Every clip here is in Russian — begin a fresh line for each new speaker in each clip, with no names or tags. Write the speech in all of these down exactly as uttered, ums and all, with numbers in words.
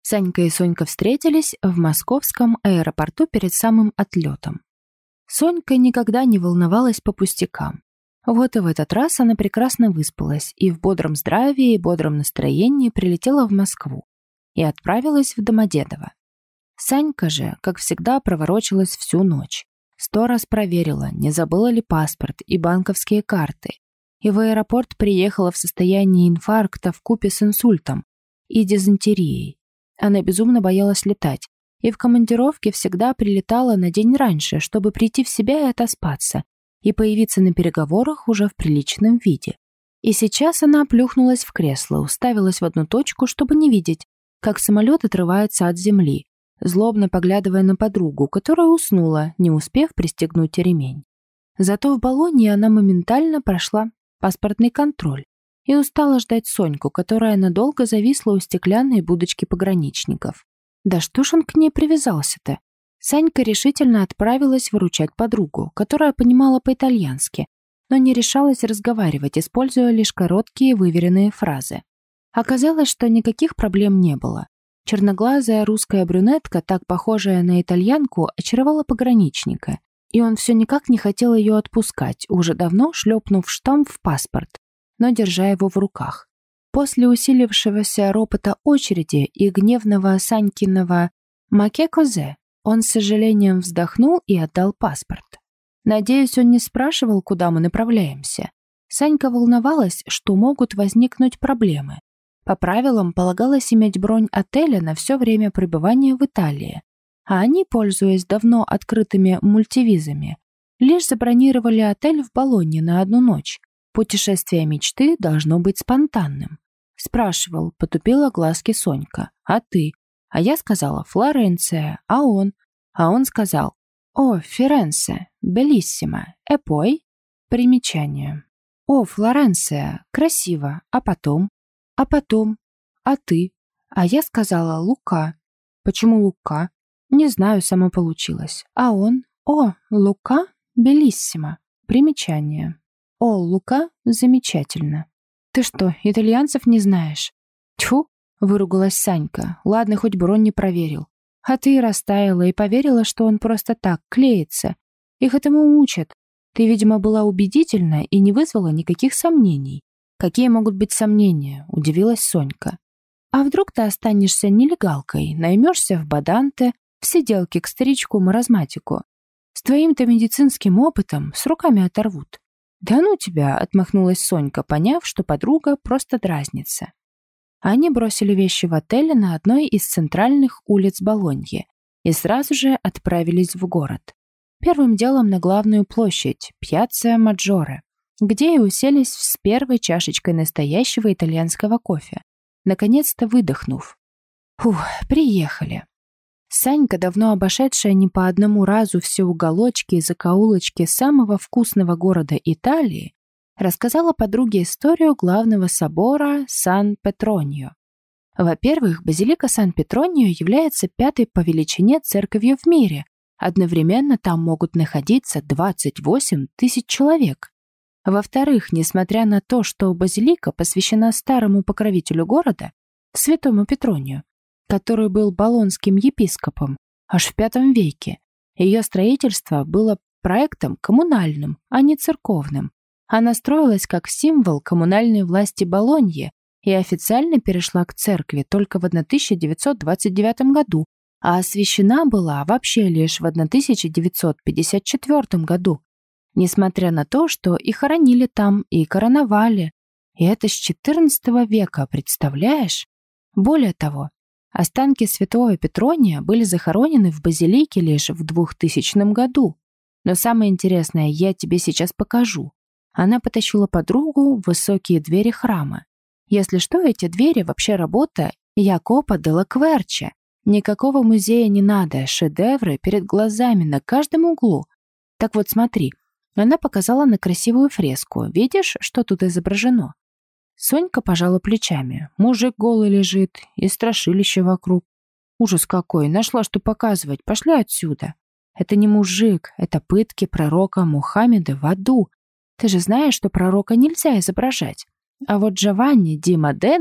Санька и Сонька встретились в московском аэропорту перед самым отлетом. Сонька никогда не волновалась по пустякам. Вот и в этот раз она прекрасно выспалась и в бодром здравии и бодром настроении прилетела в Москву и отправилась в Домодедово. Санька же, как всегда, проворочилась всю ночь. Сто раз проверила, не забыла ли паспорт и банковские карты. И в аэропорт приехала в состоянии инфаркта вкупе с инсультом и дизентерией. Она безумно боялась летать, и в командировке всегда прилетала на день раньше, чтобы прийти в себя и отоспаться, и появиться на переговорах уже в приличном виде. И сейчас она плюхнулась в кресло, уставилась в одну точку, чтобы не видеть, как самолет отрывается от земли, злобно поглядывая на подругу, которая уснула, не успев пристегнуть ремень. Зато в баллоне она моментально прошла паспортный контроль и устала ждать Соньку, которая надолго зависла у стеклянной будочки пограничников. Да что ж он к ней привязался-то? Санька решительно отправилась выручать подругу, которая понимала по-итальянски, но не решалась разговаривать, используя лишь короткие выверенные фразы. Оказалось, что никаких проблем не было. Черноглазая русская брюнетка, так похожая на итальянку, очаровала пограничника, и он все никак не хотел ее отпускать, уже давно шлепнув штамп в паспорт, но держа его в руках. После усилившегося ропота очереди и гневного Санькиного «маке-козе» он с сожалением вздохнул и отдал паспорт. Надеюсь, он не спрашивал, куда мы направляемся. Санька волновалась, что могут возникнуть проблемы. По правилам полагалось иметь бронь отеля на все время пребывания в Италии, а они, пользуясь давно открытыми мультивизами, лишь забронировали отель в Болонье на одну ночь. Путешествие мечты должно быть спонтанным. Спрашивал, потупила глазки Сонька. А ты? А я сказала Флоренция, а он? А он сказал О, Ференце, белиссимо, e poi? Примечание. О, Флоренция, красиво, а потом? А потом? А ты? А я сказала Лука. Почему Лука? Не знаю, само получилось. А он? О, Лука, белиссимо. Примечание. О, Лука, замечательно. Ты что, итальянцев не знаешь? Тьфу, выругалась Санька. Ладно, хоть бронь не проверил. А ты и растаяла, и поверила, что он просто так клеится. Их этому учат. Ты, видимо, была убедительна и не вызвала никаких сомнений. Какие могут быть сомнения? Удивилась Сонька. А вдруг ты останешься нелегалкой, наймешься в Баданте, в сиделке к старичку-маразматику? С твоим-то медицинским опытом с руками оторвут. «Да ну тебя!» — отмахнулась Сонька, поняв, что подруга просто дразнится. Они бросили вещи в отеле на одной из центральных улиц Болоньи и сразу же отправились в город. Первым делом на главную площадь, Пьяцца Маджоре, где и уселись с первой чашечкой настоящего итальянского кофе, наконец-то выдохнув. Фух, приехали. Санька, давно обошедшая не по одному разу все уголочки и закоулочки самого вкусного города Италии, рассказала подруге историю главного собора Сан-Петроньо. Во-первых, базилика Сан-Петроньо является пятой по величине церковью в мире. Одновременно там могут находиться двадцать восемь тысяч человек. Во-вторых, несмотря на то, что базилика посвящена старому покровителю города, святому Петронию, который был болонским епископом аж в пятом веке, ее строительство было проектом коммунальным, а не церковным. Она строилась как символ коммунальной власти Болоньи и официально перешла к церкви только в тысяча девятьсот двадцать девятом году, а освящена была вообще лишь в тысяча девятьсот пятьдесят четвёртом году, несмотря на то, что и хоронили там, и короновали. И это с четырнадцатого века, представляешь? Более того, останки святого Петрония были захоронены в базилике лишь в двухтысячном году. Но самое интересное я тебе сейчас покажу. Она потащила подругу в высокие двери храма. Если что, эти двери вообще работа Якопо делла Кверче. Никакого музея не надо, шедевры перед глазами на каждом углу. Так вот смотри, она показала на красивую фреску. Видишь, что тут изображено? Сонька пожала плечами. Мужик голый лежит, и страшилище вокруг. Ужас какой, нашла что показывать, пошли отсюда. Это не мужик, это пытки пророка Мухаммеда в аду. Ты же знаешь, что пророка нельзя изображать. А вот Джованни ди Модена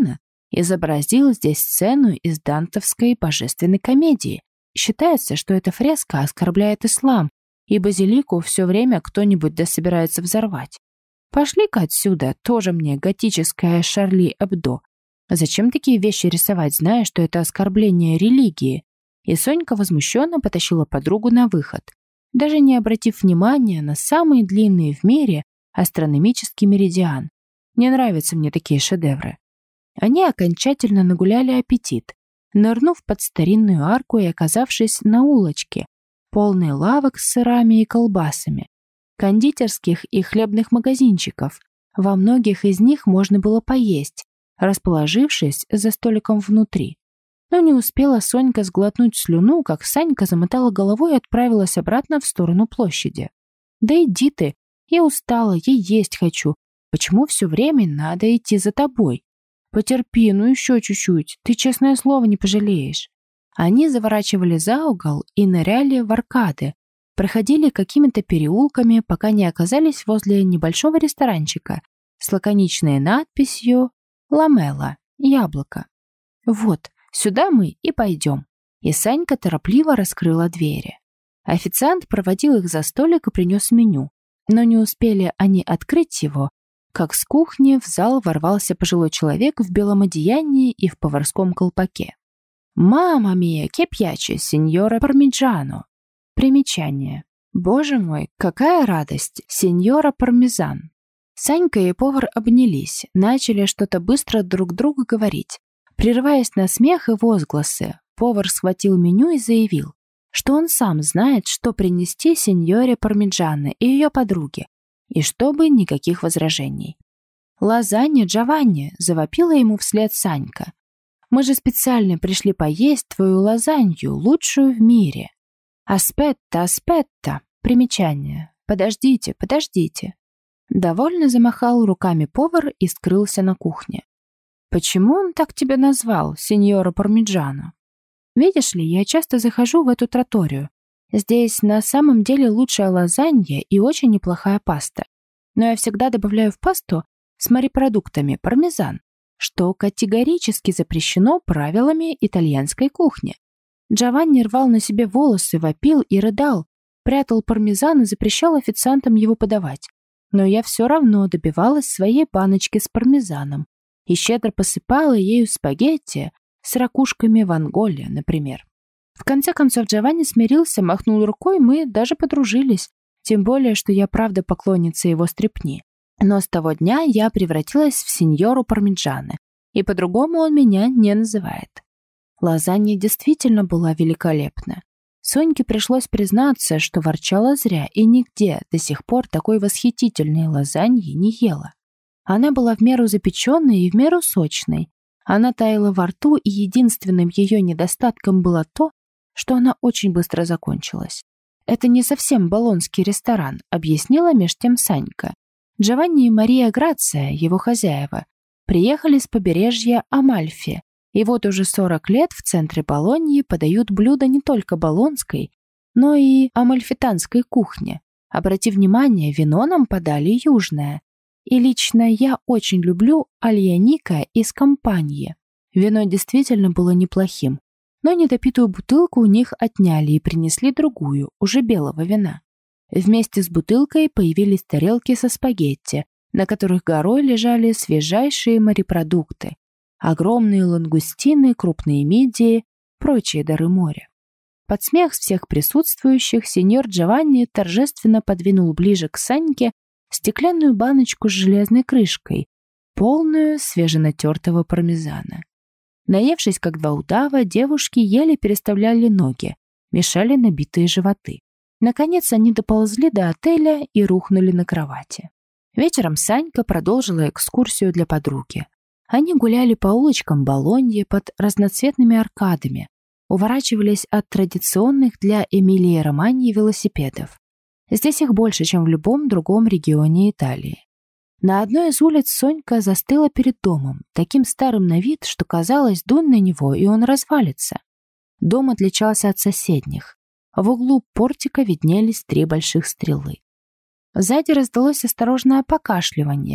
изобразил здесь сцену из дантовской божественной комедии. Считается, что эта фреска оскорбляет ислам, и базилику все время кто-нибудь да собирается взорвать. Пошли-ка отсюда, тоже мне готическая Шарли Эбдо. Зачем такие вещи рисовать, зная, что это оскорбление религии? И Сонька возмущенно потащила подругу на выход, даже не обратив внимания на самый длинный в мире астрономический меридиан. Не нравятся мне такие шедевры. Они окончательно нагуляли аппетит, нырнув под старинную арку и оказавшись на улочке, полной лавок с сырами и колбасами, кондитерских и хлебных магазинчиков. Во многих из них можно было поесть, расположившись за столиком внутри. Но не успела Сонька сглотнуть слюну, как Санька замотала головой и отправилась обратно в сторону площади. «Да иди ты, я устала, я есть хочу. Почему все время надо идти за тобой? Потерпи, ну еще чуть-чуть, ты, честное слово, не пожалеешь». Они заворачивали за угол и ныряли в аркады, проходили какими-то переулками, пока не оказались возле небольшого ресторанчика с лаконичной надписью «Ламела. Яблоко». «Вот, сюда мы и пойдем». И Санька торопливо раскрыла двери. Официант проводил их за столик и принес меню, но не успели они открыть его, как с кухни в зал ворвался пожилой человек в белом одеянии и в поварском колпаке. «Мамма мия, ке пьяче, сеньора Пармиджано». Примечание. «Боже мой, какая радость, сеньора Пармезан». Санька и повар обнялись, начали что-то быстро друг другу говорить. Прерываясь на смех и возгласы, повар схватил меню и заявил, что он сам знает, что принести сеньоре Пармиджано и ее подруге, и чтобы никаких возражений. «Лазанья, Джованни!» — завопила ему вслед Санька. «Мы же специально пришли поесть твою лазанью, лучшую в мире». «Аспетта, аспетта!» — примечание. «Подождите, подождите!» Довольно замахал руками повар и скрылся на кухне. «Почему он так тебя назвал, сеньора Пармиджано?» «Видишь ли, я часто захожу в эту тратторию. Здесь на самом деле лучшая лазанья и очень неплохая паста. Но я всегда добавляю в пасту с морепродуктами пармезан, что категорически запрещено правилами итальянской кухни». Джованни рвал на себе волосы, вопил и рыдал, прятал пармезан и запрещал официантам его подавать. Но я все равно добивалась своей баночки с пармезаном и щедро посыпала ею спагетти с ракушками ванголя, например. В конце концов Джованни смирился, махнул рукой, мы даже подружились, тем более, что я правда поклонница его стряпни. Но с того дня я превратилась в сеньору Пармиджано, и по-другому он меня не называет. Лазанья действительно была великолепна. Соньке пришлось признаться, что ворчала зря и нигде до сих пор такой восхитительной лазаньи не ела. Она была в меру запеченной и в меру сочной. Она таяла во рту, и единственным ее недостатком было то, что она очень быстро закончилась. «Это не совсем болонский ресторан», — объяснила меж тем Санька. Джованни и Мария Грация, его хозяева, приехали с побережья Амальфи, и вот уже сорок лет в центре Болоньи подают блюда не только болонской, но и амальфитанской кухни. Обрати внимание, вино нам подали южное. И лично я очень люблю альяника из Кампаньи. Вино действительно было неплохим, но недопитую бутылку у них отняли и принесли другую, уже белого вина. Вместе с бутылкой появились тарелки со спагетти, на которых горой лежали свежайшие морепродукты, огромные лангустины, крупные мидии, прочие дары моря. Под смех всех присутствующих сеньор Джованни торжественно подвинул ближе к Саньке стеклянную баночку с железной крышкой, полную свеженатертого пармезана. Наевшись, как два удава, девушки еле переставляли ноги, мешали набитые животы. Наконец они доползли до отеля и рухнули на кровати. Вечером Санька продолжила экскурсию для подруги. Они гуляли по улочкам Болоньи под разноцветными аркадами, уворачивались от традиционных для Эмилии-Романьи велосипедов. Здесь их больше, чем в любом другом регионе Италии. На одной из улиц Сонька застыла перед домом, таким старым на вид, что казалось, дунь на него, и он развалится. Дом отличался от соседних. В углу портика виднелись три больших стрелы. Сзади раздалось осторожное покашливание,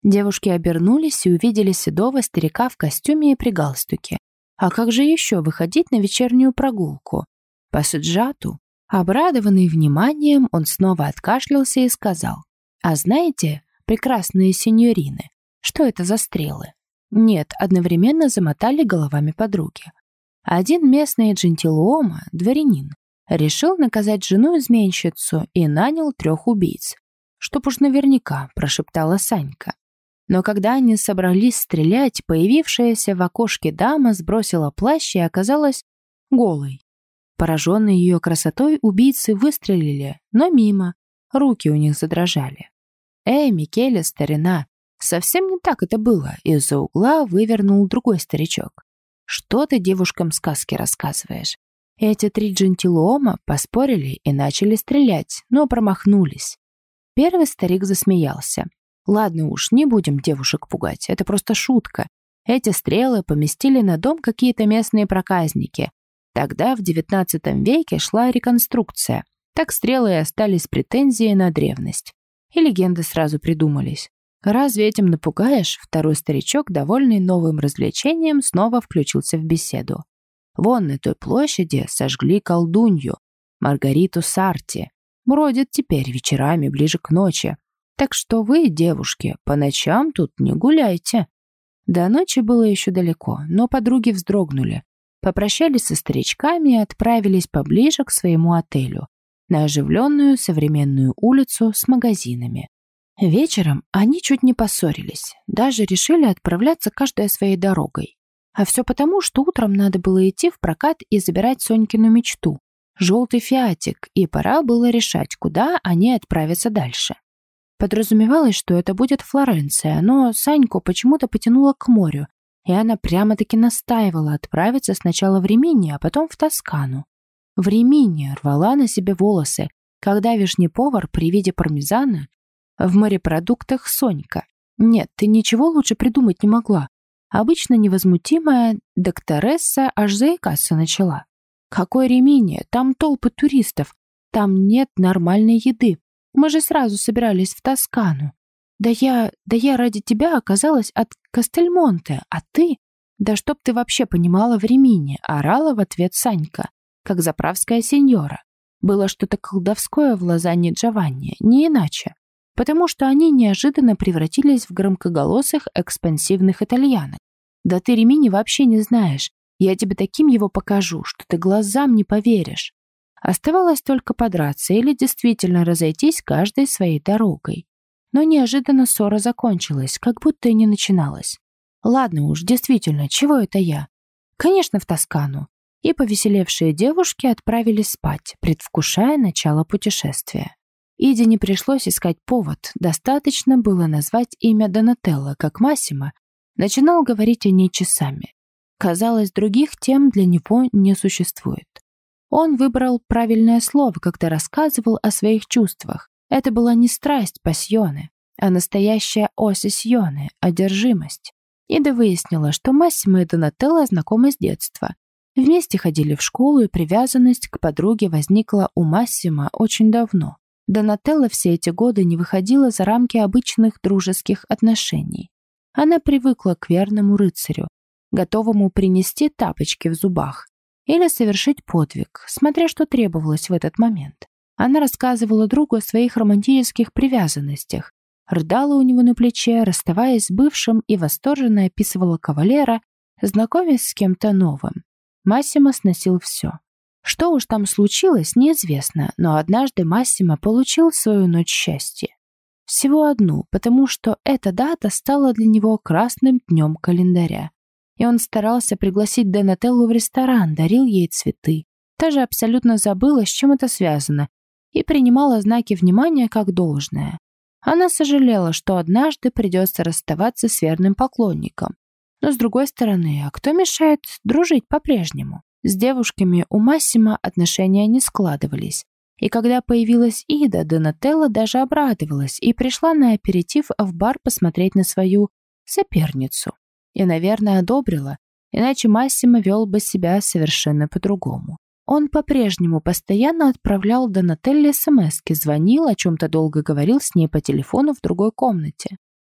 Девушки обернулись и увидели седого старика в костюме и при галстуке. А как же еще выходить на вечернюю прогулку? По Саджату, обрадованный вниманием, он снова откашлялся и сказал: «А знаете, прекрасные сеньорины, что это за стрелы?» «Нет», — одновременно замотали головами подруги. Один местный джентилуомо, дворянин, решил наказать жену-изменщицу и нанял трех убийц. «Чтоб уж наверняка», — прошептала Санька. Но когда они собрались стрелять, появившаяся в окошке дама сбросила плащ и оказалась голой. Пораженные ее красотой, убийцы выстрелили, но мимо, руки у них задрожали. «Эй, Микеле, старина, совсем не так это было», — из-за угла вывернул другой старичок. «Что ты девушкам сказки рассказываешь?» Эти три джентилуома поспорили и начали стрелять, но промахнулись. Первый старик засмеялся. «Ладно уж, не будем девушек пугать, это просто шутка. Эти стрелы поместили на дом какие-то местные проказники. Тогда в девятнадцатом веке шла реконструкция. Так стрелы и остались претензией на древность. И легенды сразу придумались. Разве этим напугаешь?» Второй старичок, довольный новым развлечением, снова включился в беседу. «Вон на той площади сожгли колдунью, Маргариту Сарти. Бродит теперь вечерами ближе к ночи. Так что вы, девушки, по ночам тут не гуляйте». До ночи было еще далеко, но подруги вздрогнули. Попрощались со старичками и отправились поближе к своему отелю, на оживленную современную улицу с магазинами. Вечером они чуть не поссорились, даже решили отправляться каждая своей дорогой. А все потому, что утром надо было идти в прокат и забирать Сонькину мечту – желтый фиатик, и пора было решать, куда они отправятся дальше. Подразумевалось, что это будет Флоренция, но Саньку почему-то потянуло к морю, и она прямо-таки настаивала отправиться сначала в Римини, а потом в Тоскану. В Римини рвала на себе волосы, когда вишний повар при виде пармезана в морепродуктах Сонька. Нет, ты ничего лучше придумать не могла. Обычно невозмутимая докторесса аж заикаться начала. Какой Римини? Там толпы туристов. Там нет нормальной еды. Мы же сразу собирались в Тоскану. Да я, да я ради тебя оказалась от Кастельмонте, а ты? Да чтоб ты вообще понимала в Римини, орала в ответ Санька, как заправская сеньора. Было что-то колдовское в лазанье Джованни, не иначе. Потому что они неожиданно превратились в громкоголосых экспансивных итальянок. Да ты Римини вообще не знаешь. Я тебе таким его покажу, что ты глазам не поверишь. Оставалось только подраться или действительно разойтись каждой своей дорогой. Но неожиданно ссора закончилась, как будто и не начиналась. Ладно уж, действительно, чего это я? Конечно, в Тоскану. И повеселевшие девушки отправились спать, предвкушая начало путешествия. Иде не пришлось искать повод, достаточно было назвать имя Донателло, как Массимо начинал говорить о ней часами. Казалось, других тем для него не существует. Он выбрал правильное слово, когда рассказывал о своих чувствах. Это была не страсть, пассионе, а настоящая осисьоне, одержимость. Ида выяснила, что Массимо и Донателло знакомы с детства. Вместе ходили в школу, и привязанность к подруге возникла у Массимо очень давно. Донателло все эти годы не выходила за рамки обычных дружеских отношений. Она привыкла к верному рыцарю, готовому принести тапочки в зубах или совершить подвиг, смотря что требовалось в этот момент. Она рассказывала другу о своих романтических привязанностях, рыдала у него на плече, расставаясь с бывшим, и восторженно описывала кавалера, знакомясь с кем-то новым. Массимо сносил все. Что уж там случилось, неизвестно, но однажды Массимо получил свою ночь счастья. Всего одну, потому что эта дата стала для него красным днем календаря. И он старался пригласить Донателлу в ресторан, дарил ей цветы. Та же абсолютно забыла, с чем это связано, и принимала знаки внимания как должное. Она сожалела, что однажды придется расставаться с верным поклонником. Но с другой стороны, а кто мешает дружить по-прежнему? С девушками у Массимо отношения не складывались. И когда появилась Ида, Донателла даже обрадовалась и пришла на аперитив в бар посмотреть на свою соперницу. И, наверное, одобрила, иначе Массимо вел бы себя совершенно по-другому. Он по-прежнему постоянно отправлял Донателле смски, звонил, о чем-то долго говорил с ней по телефону в другой комнате.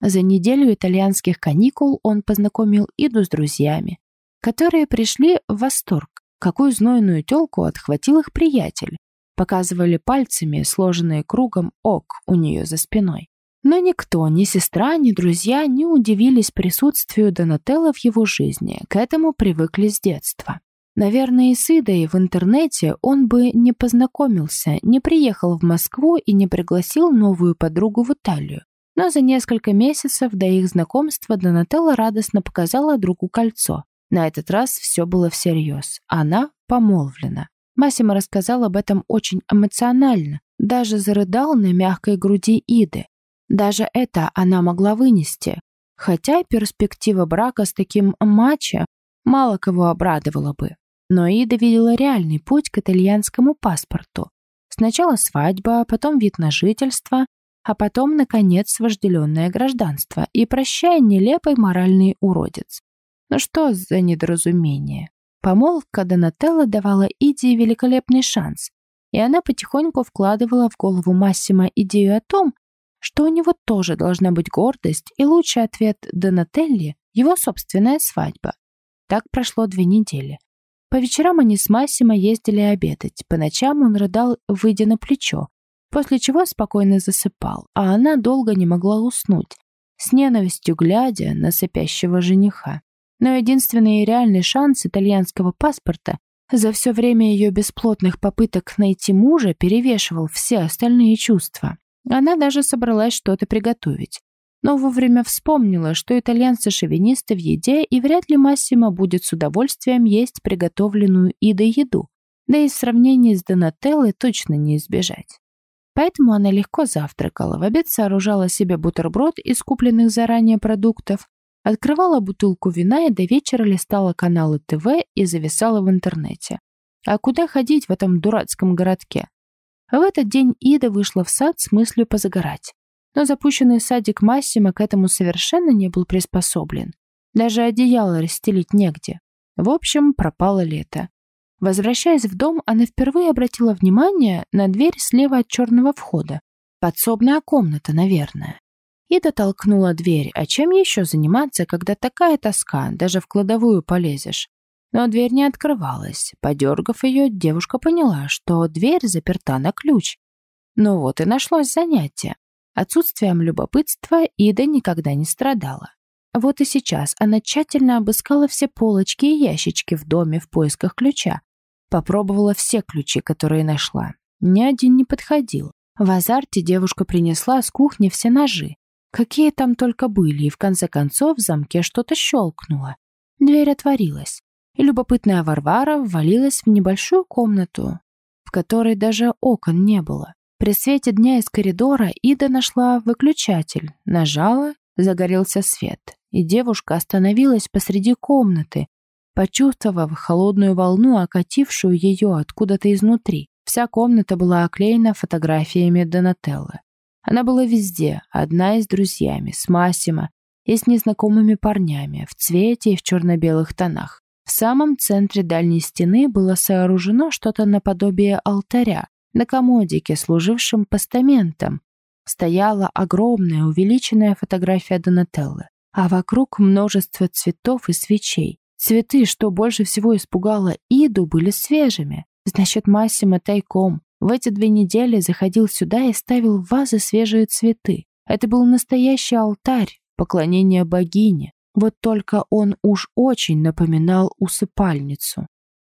За неделю итальянских каникул он познакомил Иду с друзьями, которые пришли в восторг, какую знойную тёлку отхватил их приятель. Показывали пальцами, сложенные кругом ок у нее за спиной. Но никто, ни сестра, ни друзья не удивились присутствию Донателло в его жизни, к этому привыкли с детства. Наверное, и с Идой в интернете он бы не познакомился, не приехал в Москву и не пригласил новую подругу в Италию. Но за несколько месяцев до их знакомства Донателло радостно показала другу кольцо. На этот раз все было всерьез. Она помолвлена. Массимо рассказал об этом очень эмоционально, даже зарыдал на мягкой груди Иды. Даже это она могла вынести, хотя перспектива брака с таким мачо мало кого обрадовала бы. Но Ида видела реальный путь к итальянскому паспорту. Сначала свадьба, потом вид на жительство, а потом, наконец, вожделенное гражданство и прощай, нелепый моральный уродец. Ну что за недоразумение? Помолвка Донателло давала Иде великолепный шанс, и она потихоньку вкладывала в голову Массимо идею о том, что у него тоже должна быть гордость, и лучший ответ Донателли – его собственная свадьба. Так прошло две недели. По вечерам они с Массимо ездили обедать, по ночам он рыдал, выйдя на плечо, после чего спокойно засыпал, а она долго не могла уснуть, с ненавистью глядя на сопящего жениха. Но единственный реальный шанс итальянского паспорта за все время ее бесплотных попыток найти мужа перевешивал все остальные чувства. Она даже собралась что-то приготовить, но вовремя вспомнила, что итальянцы шовинисты в еде, и вряд ли Массимо будет с удовольствием есть приготовленную Идой еду, да и в сравнении с Донателлой точно не избежать. Поэтому она легко завтракала, в обед сооружала себе бутерброд из купленных заранее продуктов, открывала бутылку вина и до вечера листала каналы ТВ и зависала в интернете. А куда ходить в этом дурацком городке? В этот день Ида вышла в сад с мыслью позагорать. Но запущенный садик Массимо к этому совершенно не был приспособлен. Даже одеяло расстелить негде. В общем, пропало лето. Возвращаясь в дом, она впервые обратила внимание на дверь слева от черного входа. Подсобная комната, наверное. Ида толкнула дверь, а чем еще заниматься, когда такая тоска, даже в кладовую полезешь? Но дверь не открывалась. Подергав ее, девушка поняла, что дверь заперта на ключ. Ну вот и нашлось занятие. Отсутствием любопытства Ида никогда не страдала. Вот и сейчас она тщательно обыскала все полочки и ящички в доме в поисках ключа. Попробовала все ключи, которые нашла. Ни один не подходил. В азарте девушка принесла с кухни все ножи. Какие там только были, и в конце концов в замке что-то щелкнуло. Дверь отворилась, и любопытная Варвара ввалилась в небольшую комнату, в которой даже окон не было. При свете дня из коридора Ида нашла выключатель, нажала, загорелся свет, и девушка остановилась посреди комнаты, почувствовав холодную волну, окатившую ее откуда-то изнутри. Вся комната была оклеена фотографиями Донателло. Она была везде, одна и с друзьями, с Массимо и с незнакомыми парнями, в цвете и в черно-белых тонах. В самом центре дальней стены было сооружено что-то наподобие алтаря. На комодике, служившем постаментом, стояла огромная увеличенная фотография Донателло, а вокруг множество цветов и свечей. Цветы, что больше всего испугало Иду, были свежими. Значит, Массимо тайком в эти две недели заходил сюда и ставил в вазы свежие цветы. Это был настоящий алтарь, поклонение богине. Вот только он уж очень напоминал усыпальницу.